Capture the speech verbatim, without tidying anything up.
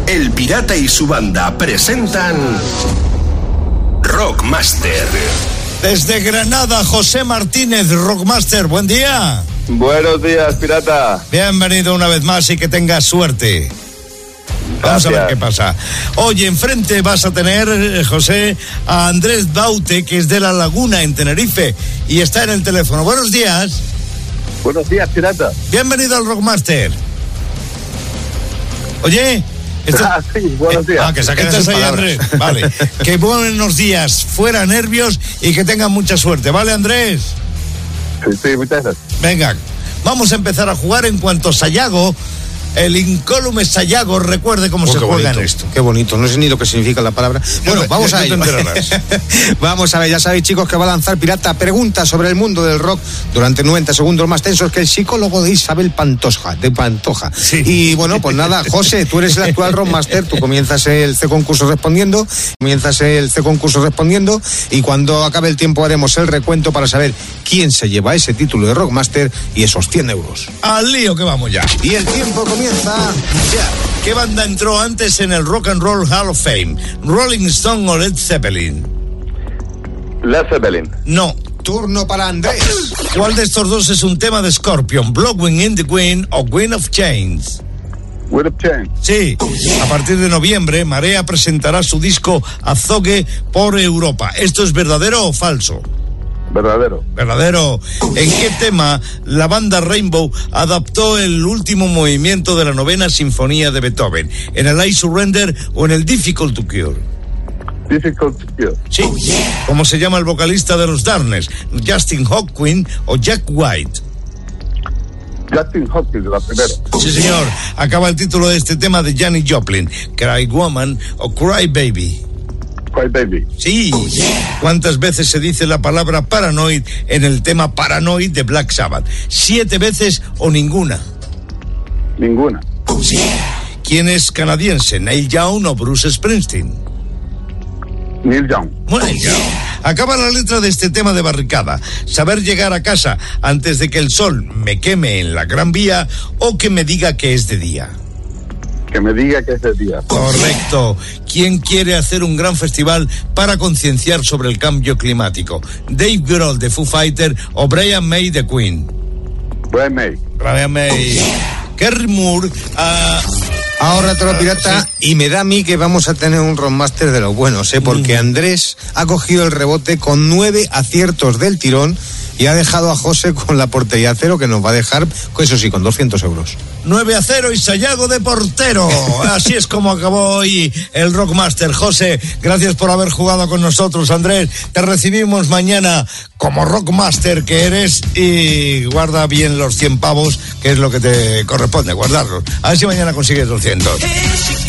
El Pirata y su banda presentan Rockmaster. Desde Granada, José Martínez, Rockmaster, buen día. Buenos días, Pirata. Bienvenido una vez más y que tengas suerte. Vamos Gracias. a ver qué pasa. Oye, enfrente vas a tener, José, a Andrés Daute, que es de La Laguna, en Tenerife, y está en el teléfono. Buenos días. Buenos días, Pirata. Bienvenido al Rockmaster. Oye... Esto... Ah, sí, buenos días. Ah, que saquen Estás sus ahí, palabras. Andrés. Vale. Que buenos días, fuera nervios y que tengan mucha suerte. ¿Vale, Andrés? Sí, sí, muchas gracias. Venga, vamos a empezar a jugar en cuanto Sayago, el incólume Sayago, recuerde cómo Oh, se qué juega bonito, en esto. Qué bonito, no sé ni lo que significa la palabra. Bueno, No, vamos ya- a ya te ello. enterarás. Vamos a ver, ya sabéis, chicos, que va a lanzar Pirata preguntas sobre el mundo del rock durante noventa segundos más tensos que el psicólogo de Isabel Pantoja, de Pantoja. Sí. Y bueno, pues nada, José, tú eres el actual Rockmaster, tú comienzas el C concurso respondiendo, comienzas el C concurso respondiendo y cuando acabe el tiempo haremos el recuento para saber quién se lleva ese título de Rockmaster y esos cien euros. Al lío que vamos ya. Y el tiempo comienza ya. ¿Qué banda entró antes en el Rock and Roll Hall of Fame? ¿Rolling Stone o Led Zeppelin? Led Zeppelin. No. Turno para Andrés. ¿Cuál de estos dos es un tema de Scorpion? ¿Blowing in the Wind o Wind of Chains? With a Chain. Sí, a partir de noviembre, Marea presentará su disco Azogue por Europa. ¿Esto es verdadero o falso? Verdadero. Verdadero. ¿En qué tema la banda Rainbow adaptó el último movimiento de la novena sinfonía de Beethoven? ¿En el I Surrender o en el Difficult to Cure? Difficult to Cure. Sí. ¿Cómo se llama el vocalista de los Darkness? ¿Justin Hawkins o Jack White? Justin Hopkins, la primera. Sí, señor. Acaba el título de este tema de Janis Joplin. Cry Woman o Cry Baby. Cry Baby. Sí. ¿Cuántas veces se dice la palabra paranoid en el tema Paranoid de Black Sabbath? ¿Siete veces o ninguna? Ninguna. ¿Quién es canadiense? ¿Neil Young o Bruce Springsteen? Neil Young. Neil Young. Acaba la letra de este tema de Barricada. Saber llegar a casa antes de que el sol me queme en la Gran Vía o que me diga que es de día. Que me diga que es de día. Correcto. ¿Quién quiere hacer un gran festival para concienciar sobre el cambio climático? ¿Dave Grohl de Foo Fighter o Brian May de Queen? Brian May. Brian May. Kerry Moore. Uh, Ahora otro Pirata, y me da a mí que vamos a tener un Rockmaster de los buenos, ¿eh? Porque Andrés ha cogido el rebote con nueve aciertos del tirón y ha dejado a José con la portería a cero, que nos va a dejar, eso sí, con doscientos euros. nueve a cero y Sayago de portero. Así es como acabó hoy el Rockmaster. José, gracias por haber jugado con nosotros. Andrés, te recibimos mañana como Rockmaster que eres y guarda bien los cien pavos, que es lo que te corresponde, guardarlos. A ver si mañana consigues doscientos.